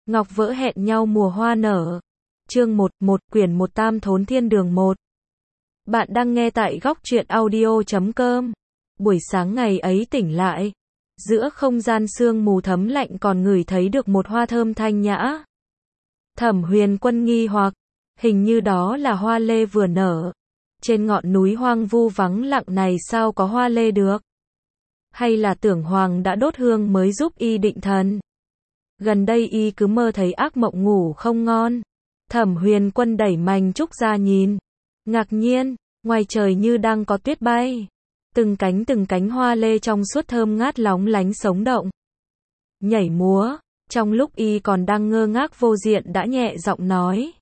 Ngọc vỡ hẹn nhau mùa hoa nở. Chương 1, quyển 1 Tam Thốn Thiên Đường 1. Bạn đang nghe tại góc truyện audio.com. Buổi sáng ngày ấy tỉnh lại, giữa không gian sương mù thấm lạnh còn ngửi thấy được một hoa thơm thanh nhã. Thẩm Huyền Quân nghi hoặc, hình như đó là hoa lê vừa nở. Trên ngọn núi hoang vu vắng lặng này sao có hoa lê được? Hay là Tưởng Hoàng đã đốt hương mới giúp y định thần? Gần đây y cứ mơ thấy ác mộng ngủ không ngon. Thẩm Huyền Quân đẩy mành trúc ra nhìn. Ngạc nhiên, ngoài trời như đang có tuyết bay. Từng cánh hoa lê trong suốt thơm ngát lóng lánh sống động. Nhảy múa, trong lúc y còn đang ngơ ngác Vô Diện đã nhẹ giọng nói.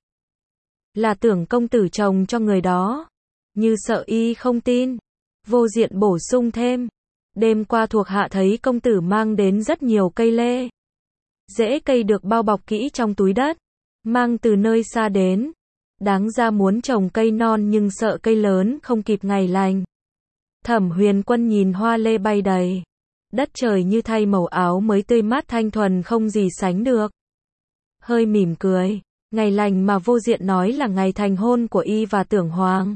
Là Tưởng công tử trồng cho người đó. Như sợ y không tin. Vô Diện bổ sung thêm. Đêm qua thuộc hạ thấy công tử mang đến rất nhiều cây lê. Rễ cây được bao bọc kỹ trong túi đất, mang từ nơi xa đến. Đáng ra muốn trồng cây non nhưng sợ cây lớn không kịp ngày lành. Thẩm Huyền Quân nhìn hoa lê bay đầy. Đất trời như thay màu áo mới tươi mát thanh thuần không gì sánh được. Hơi mỉm cười, ngày lành mà Vô Diện nói là ngày thành hôn của y và Tưởng Hoàng.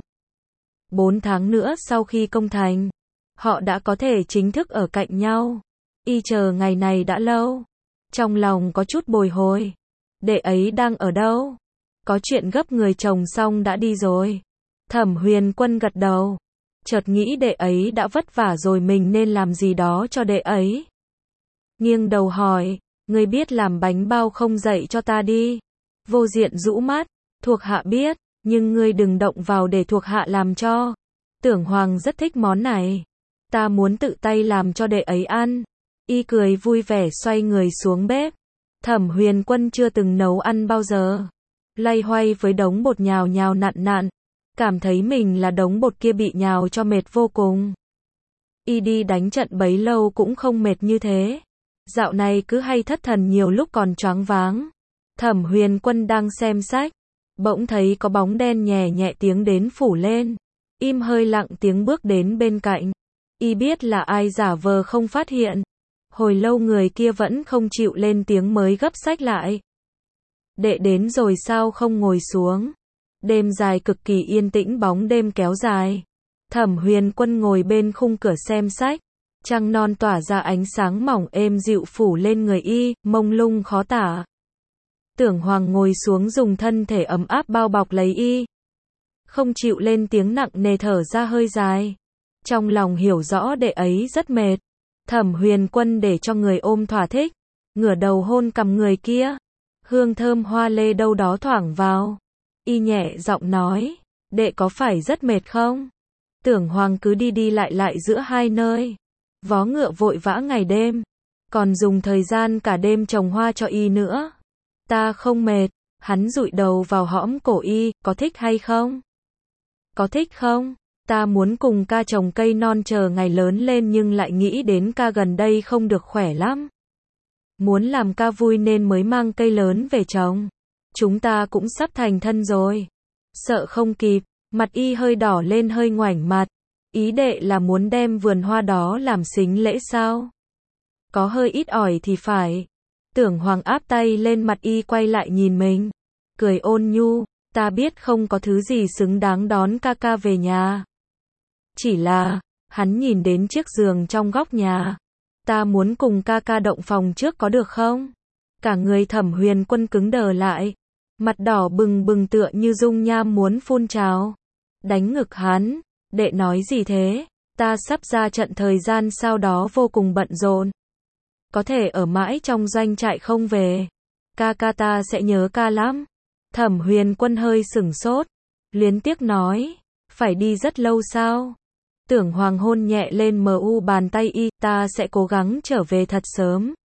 4 tháng nữa sau khi công thành, họ đã có thể chính thức ở cạnh nhau. Y chờ ngày này đã lâu. Trong lòng có chút bồi hồi. Đệ ấy đang ở đâu? Có chuyện gấp người chồng xong đã đi rồi. Thẩm Huyền Quân gật đầu. Chợt nghĩ đệ ấy đã vất vả rồi mình nên làm gì đó cho đệ ấy. Nghiêng đầu hỏi, ngươi biết làm bánh bao không dạy cho ta đi. Vô Diện rũ mắt, thuộc hạ biết, nhưng ngươi đừng động vào để thuộc hạ làm cho. Tưởng Hoàng rất thích món này. Ta muốn tự tay làm cho đệ ấy ăn. Y cười vui vẻ xoay người xuống bếp. Thẩm Huyền Quân chưa từng nấu ăn bao giờ. Loay hoay với đống bột nhào nhào nặn nặn. Cảm thấy mình là đống bột kia bị nhào cho mệt vô cùng. Y đi đánh trận bấy lâu cũng không mệt như thế. Dạo này cứ hay thất thần nhiều lúc còn choáng váng. Thẩm Huyền Quân đang xem sách. Bỗng thấy có bóng đen nhẹ nhẹ tiếng đến phủ lên. Im hơi lặng tiếng bước đến bên cạnh. Y biết là ai giả vờ không phát hiện. Hồi lâu người kia vẫn không chịu lên tiếng mới gấp sách lại. Đệ đến rồi sao không ngồi xuống? Đêm dài cực kỳ yên tĩnh bóng đêm kéo dài. Thẩm Huyền Quân ngồi bên khung cửa xem sách. Trăng non tỏa ra ánh sáng mỏng êm dịu phủ lên người y, mông lung khó tả. Tưởng Hoàng ngồi xuống dùng thân thể ấm áp bao bọc lấy y. Không chịu lên tiếng nặng nề thở ra hơi dài. Trong lòng hiểu rõ đệ ấy rất mệt. Thẩm Huyền Quân để cho người ôm thỏa thích, ngửa đầu hôn cằm người kia. Hương thơm hoa lê đâu đó thoảng vào. Y nhẹ giọng nói, đệ có phải rất mệt không? Tưởng Hoàng cứ đi đi lại giữa hai nơi. Vó ngựa vội vã ngày đêm, còn dùng thời gian cả đêm trồng hoa cho y nữa. Ta không mệt. Hắn dụi đầu vào hõm cổ y, có thích hay không? Có thích không? Ta muốn cùng ca trồng cây non chờ ngày lớn lên nhưng lại nghĩ đến ca gần đây không được khỏe lắm. Muốn làm ca vui nên mới mang cây lớn về trồng. Chúng ta cũng sắp thành thân rồi. Sợ không kịp, mặt y hơi đỏ lên hơi ngoảnh mặt. Ý đệ là muốn đem vườn hoa đó làm sính lễ sao? Có hơi ít ỏi thì phải. Tưởng Hoàng áp tay lên mặt y quay lại nhìn mình. Cười ôn nhu, ta biết không có thứ gì xứng đáng đón ca ca về nhà. Chỉ là, hắn nhìn đến chiếc giường trong góc nhà. Ta muốn cùng ca ca động phòng trước có được không? Cả người Thẩm Huyền Quân cứng đờ lại. Mặt đỏ bừng bừng tựa như dung nham muốn phun trào. Đánh ngực hắn. Đệ nói gì thế? Ta sắp ra trận thời gian sau đó vô cùng bận rộn. Có thể ở mãi trong doanh trại không về. Ca ca ta sẽ nhớ ca lắm. Thẩm Huyền Quân hơi sửng sốt. Luyến tiếc nói. Phải đi rất lâu sao? Tưởng Hoàng hôn nhẹ lên bàn tay y, ta sẽ cố gắng trở về thật sớm.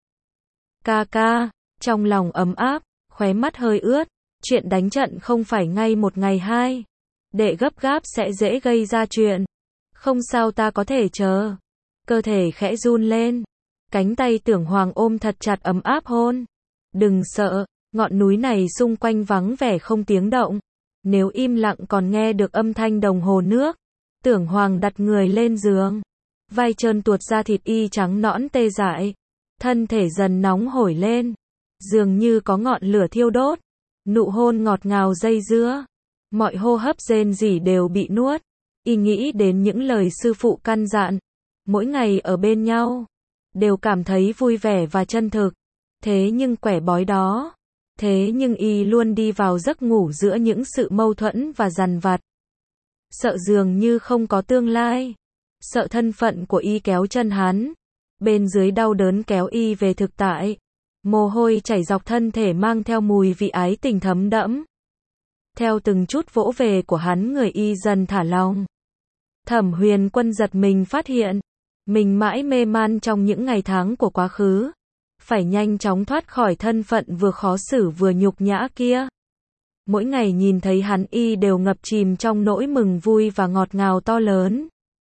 Ca ca, trong lòng ấm áp, khóe mắt hơi ướt, chuyện đánh trận không phải ngay một ngày hai. Đệ gấp gáp sẽ dễ gây ra chuyện. Không sao ta có thể chờ. Cơ thể khẽ run lên. Cánh tay Tưởng Hoàng ôm thật chặt ấm áp hôn. Đừng sợ, ngọn núi này xung quanh vắng vẻ không tiếng động. Nếu im lặng còn nghe được âm thanh đồng hồ nước. Tưởng Hoàng đặt người lên giường. Vai trơn tuột ra thịt y trắng nõn tê dại. Thân thể dần nóng hổi lên. dường như có ngọn lửa thiêu đốt, nụ hôn ngọt ngào dây dưa, mọi hô hấp rên rỉ đều bị nuốt. Y nghĩ đến những lời sư phụ căn dặn, mỗi ngày ở bên nhau, đều cảm thấy vui vẻ và chân thực. Thế nhưng quẻ bói đó, thế nhưng y luôn đi vào giấc ngủ giữa những sự mâu thuẫn và dằn vặt. Sợ dường như không có tương lai, sợ thân phận của y kéo chân hắn, bên dưới đau đớn kéo y về thực tại. Mồ hôi chảy dọc thân thể mang theo mùi vị ái tình thấm đẫm. Theo từng chút vỗ về của hắn, người y dần thả lòng. Thẩm Huyền Quân giật mình phát hiện, mình mãi mê man trong những ngày tháng của quá khứ, phải nhanh chóng thoát khỏi thân phận vừa khó xử vừa nhục nhã kia. Mỗi ngày nhìn thấy hắn, y đều ngập chìm trong nỗi mừng vui và ngọt ngào to lớn.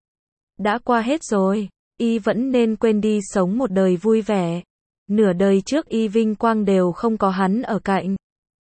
Đã qua hết rồi, y vẫn nên quên đi, sống một đời vui vẻ. Nửa đời trước y vinh quang đều không có hắn ở cạnh.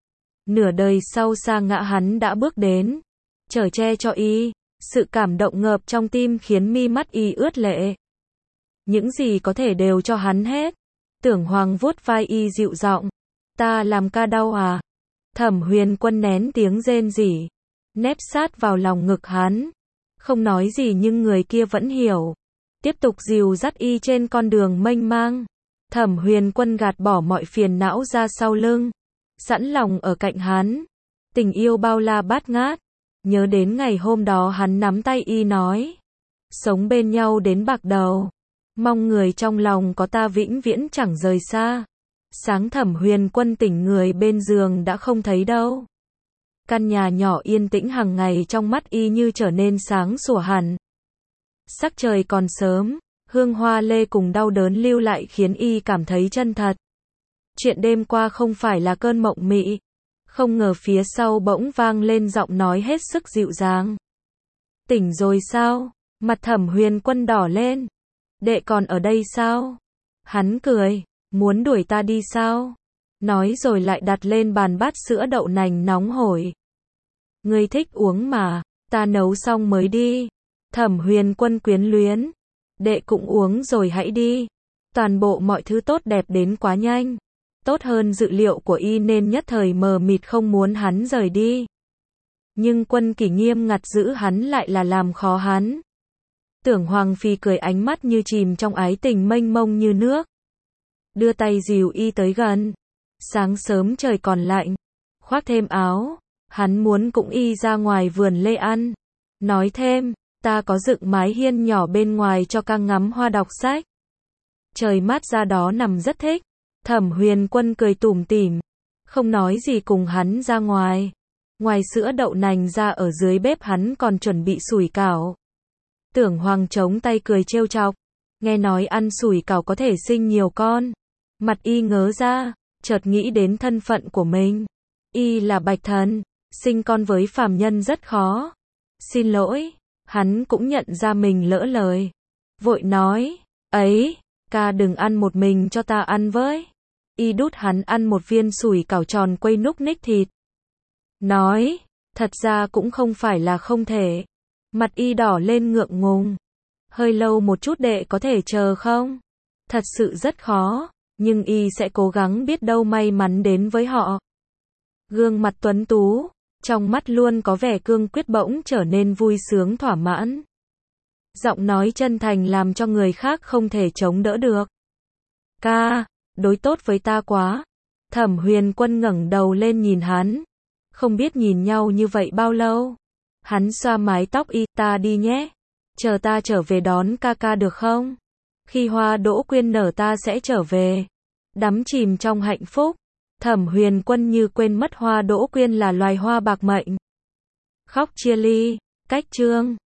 Nửa đời sau sa ngã hắn đã bước đến, chở che cho y. Sự cảm động ngập trong tim khiến mi mắt y ướt lệ. Những gì có thể đều cho hắn hết. Tưởng Hoàng vuốt vai y dịu giọng. Ta làm ca đau à? Thẩm Huyền Quân nén tiếng rên rỉ, nép sát vào lòng ngực hắn. Không nói gì nhưng người kia vẫn hiểu. Tiếp tục dìu dắt y trên con đường mênh mang. Thẩm Huyền Quân gạt bỏ mọi phiền não ra sau lưng, sẵn lòng ở cạnh hắn. Tình yêu bao la bát ngát. Nhớ đến ngày hôm đó hắn nắm tay y nói, sống bên nhau đến bạc đầu, mong người trong lòng có ta vĩnh viễn chẳng rời xa. Sáng Thẩm Huyền Quân tỉnh người bên giường đã không thấy đâu. Căn nhà nhỏ yên tĩnh hàng ngày trong mắt y như trở nên sáng sủa hẳn. Sắc trời còn sớm, hương hoa lê cùng đau đớn lưu lại khiến y cảm thấy chân thật. Chuyện đêm qua không phải là cơn mộng mị. Không ngờ phía sau bỗng vang lên giọng nói hết sức dịu dàng. Tỉnh rồi sao? Mặt Thẩm Huyền Quân đỏ lên. Đệ còn ở đây sao? Hắn cười, muốn đuổi ta đi sao? Nói rồi lại đặt lên bàn bát sữa đậu nành nóng hổi. Ngươi thích uống mà, ta nấu xong mới đi. Thẩm Huyền Quân quyến luyến. Đệ cũng uống rồi hãy đi. Toàn bộ mọi thứ tốt đẹp đến quá nhanh. Tốt hơn dự liệu của y nên nhất thời mờ mịt không muốn hắn rời đi. Nhưng Quân Kỷ nghiêm ngặt giữ hắn lại là làm khó hắn. Tưởng Hoàng Phi cười, ánh mắt như chìm trong ái tình mênh mông như nước. Đưa tay dìu y tới gần. Sáng sớm trời còn lạnh, khoác thêm áo, hắn muốn cùng y ra ngoài vườn lê ăn. Nói thêm, ta có dựng mái hiên nhỏ bên ngoài cho ca ngắm hoa đọc sách. Trời mát ra đó nằm rất thích. Thẩm Huyền Quân cười tủm tỉm, không nói gì cùng hắn ra ngoài. Ngoài sữa đậu nành ra, ở dưới bếp hắn còn chuẩn bị sủi cảo. Tưởng Hoàng chống tay cười trêu chọc, nghe nói ăn sủi cảo có thể sinh nhiều con. Mặt y ngớ ra, chợt nghĩ đến thân phận của mình. Y là bạch thần, sinh con với phàm nhân rất khó. Xin lỗi, hắn cũng nhận ra mình lỡ lời. Vội nói, ấy, ca đừng ăn một mình, cho ta ăn với. Y đút hắn ăn một viên sủi cảo tròn quây núc ních thịt. Nói, thật ra cũng không phải là không thể. Mặt y đỏ lên ngượng ngùng. Hơi lâu một chút, đệ có thể chờ không? Thật sự rất khó, nhưng y sẽ cố gắng, biết đâu may mắn đến với họ. Gương mặt tuấn tú, trong mắt luôn có vẻ cương quyết bỗng trở nên vui sướng thỏa mãn. Giọng nói chân thành làm cho người khác không thể chống đỡ được. Ca, đối tốt với ta quá. Thẩm Huyền Quân ngẩng đầu lên nhìn hắn. Không biết nhìn nhau như vậy bao lâu. Hắn xoa mái tóc y, ta đi nhé. Chờ ta trở về đón ca ca được không? Khi hoa đỗ quyên nở ta sẽ trở về. Đắm chìm trong hạnh phúc. Thẩm Huyền Quân như quên mất hoa đỗ quyên là loài hoa bạc mệnh. Khóc chia ly, cách chương.